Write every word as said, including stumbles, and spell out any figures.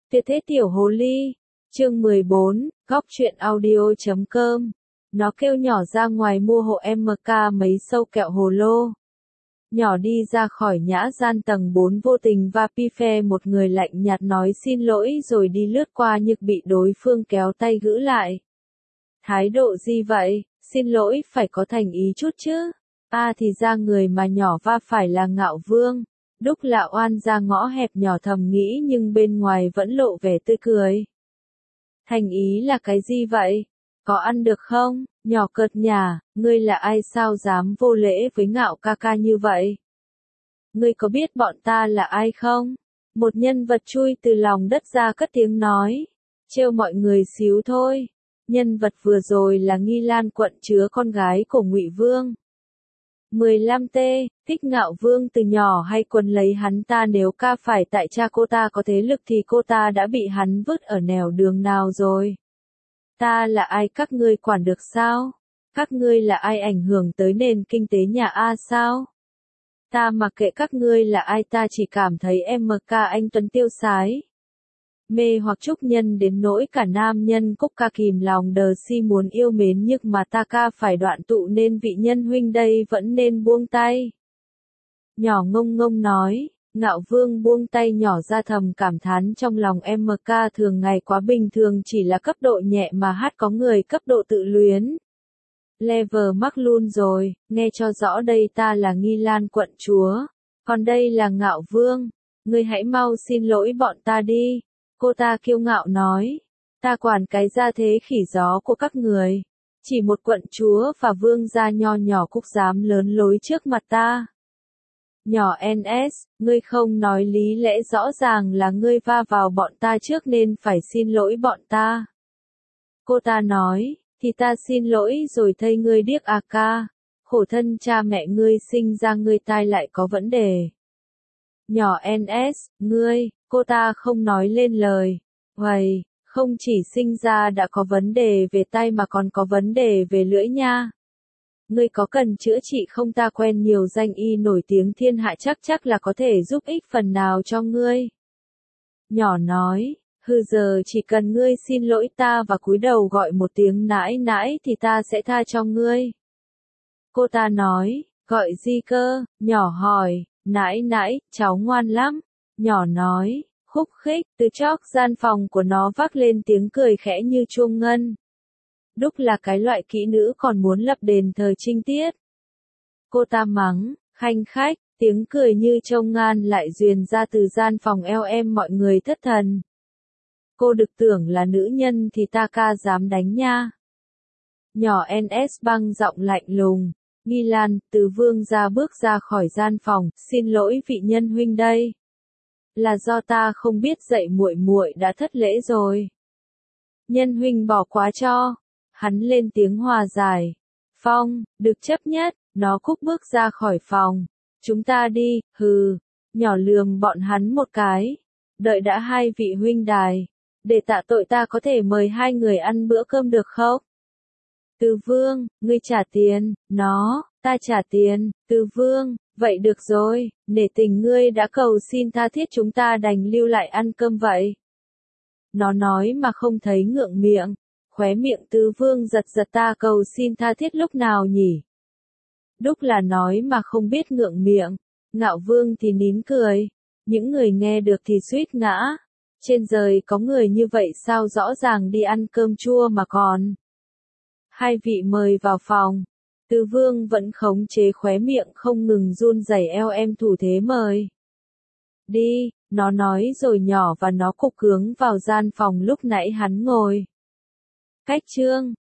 Tuyệt thế tiểu hồ ly. Chương mười bốn, góc truyện audio chấm com. Nó kêu nhỏ ra ngoài mua hộ em ca mấy sâu kẹo hồ lô. Nhỏ đi ra khỏi nhã gian tầng bốn vô tình va pi phe một người lạnh nhạt nói xin lỗi rồi đi lướt qua nhưng bị đối phương kéo tay gữ lại. Thái độ gì vậy, xin lỗi phải có thành ý chút chứ. A à thì ra người mà nhỏ va phải là Ngạo Vương. Đúc Lạ oan ra ngõ hẹp nhỏ thầm nghĩ nhưng bên ngoài vẫn lộ vẻ tươi cười. Thành ý là cái gì vậy? Có ăn được không? Nhỏ cợt nhả, ngươi là ai sao dám vô lễ với Ngạo ca ca như vậy? Ngươi có biết bọn ta là ai không? Một nhân vật chui từ lòng đất ra cất tiếng nói. Trêu mọi người xíu thôi. Nhân vật vừa rồi là Nghi Lan quận chứa con gái của Ngụy Vương. mười lăm T, thích Ngạo Vương từ nhỏ hay quấn lấy hắn ta nếu ca phải tại cha cô ta có thế lực thì cô ta đã bị hắn vứt ở nẻo đường nào rồi. Ta là ai các ngươi quản được sao? Các ngươi là ai ảnh hưởng tới nền kinh tế nhà A sao? Ta mặc kệ các ngươi là ai ta chỉ cảm thấy em ca anh Tuấn tiêu sái. Mê hoặc trúc nhân đến nỗi cả nam nhân cúc ca kìm lòng đờ si muốn yêu mến nhưng mà ta ca phải đoạn tụ nên vị nhân huynh đây vẫn nên buông tay. Nhỏ ngông ngông nói, Ngạo Vương buông tay nhỏ ra thầm cảm thán trong lòng em ca thường ngày quá bình thường chỉ là cấp độ nhẹ mà hát có người cấp độ tự luyến. Level mắc luôn rồi, nghe cho rõ đây ta là Nghi Lan quận chúa, còn đây là Ngạo Vương, ngươi hãy mau xin lỗi bọn ta đi. Cô ta kiêu ngạo nói, ta quản cái gia thế khỉ gió của các người, chỉ một quận chúa và vương gia nho nhỏ cúc dám lớn lối trước mặt ta. Nhỏ en ét, ngươi không nói lý lẽ rõ ràng là ngươi va vào bọn ta trước nên phải xin lỗi bọn ta. Cô ta nói, thì ta xin lỗi rồi thây ngươi điếc à ca, khổ thân cha mẹ ngươi sinh ra ngươi tai lại có vấn đề. Nhỏ en ét, ngươi, cô ta không nói lên lời. Vậy, không chỉ sinh ra đã có vấn đề về tai mà còn có vấn đề về lưỡi nha. Ngươi có cần chữa trị không ta quen nhiều danh y nổi tiếng thiên hạ chắc chắc là có thể giúp ích phần nào cho ngươi. Nhỏ nói, hừ giờ chỉ cần ngươi xin lỗi ta và cúi đầu gọi một tiếng nãi nãi thì ta sẽ tha cho ngươi. Cô ta nói, gọi gì cơ, nhỏ hỏi. Nãi nãi, cháu ngoan lắm. Nhỏ nói, khúc khích, từ chóp gian phòng của nó vác lên tiếng cười khẽ như chuông ngân. Đúc là cái loại kỹ nữ còn muốn lập đền thờ trinh tiết. Cô ta mắng, khanh khách, tiếng cười như trông ngan lại duyên ra từ gian phòng eo em mọi người thất thần. Cô được tưởng là nữ nhân thì ta ca dám đánh nha. Nhỏ en ét băng giọng lạnh lùng. Nghi Lan, từ vương ra bước ra khỏi gian phòng, xin lỗi vị nhân huynh đây. Là do ta không biết dạy muội muội đã thất lễ rồi. Nhân huynh bỏ quá cho. Hắn lên tiếng hòa giải. Phong, được chấp nhất, nó cúc bước ra khỏi phòng. Chúng ta đi, hừ. Nhỏ lườm bọn hắn một cái. Đợi đã hai vị huynh đài. Để tạ tội ta có thể mời hai người ăn bữa cơm được không? Từ Vương, ngươi trả tiền, nó, ta trả tiền, Từ Vương, vậy được rồi, nể tình ngươi đã cầu xin tha thiết chúng ta đành lưu lại ăn cơm vậy. Nó nói mà không thấy ngượng miệng, khóe miệng Từ Vương giật giật ta cầu xin tha thiết lúc nào nhỉ? Đúc là nói mà không biết ngượng miệng, Ngạo Vương thì nín cười, những người nghe được thì suýt ngã. Trên đời có người như vậy sao rõ ràng đi ăn cơm chua mà còn. Hai vị mời vào phòng. Từ Vương vẫn khống chế khóe miệng không ngừng run rẩy eo em thủ thế mời. Đi, nó nói rồi nhỏ và nó cục hướng vào gian phòng lúc nãy hắn ngồi. Cách chương.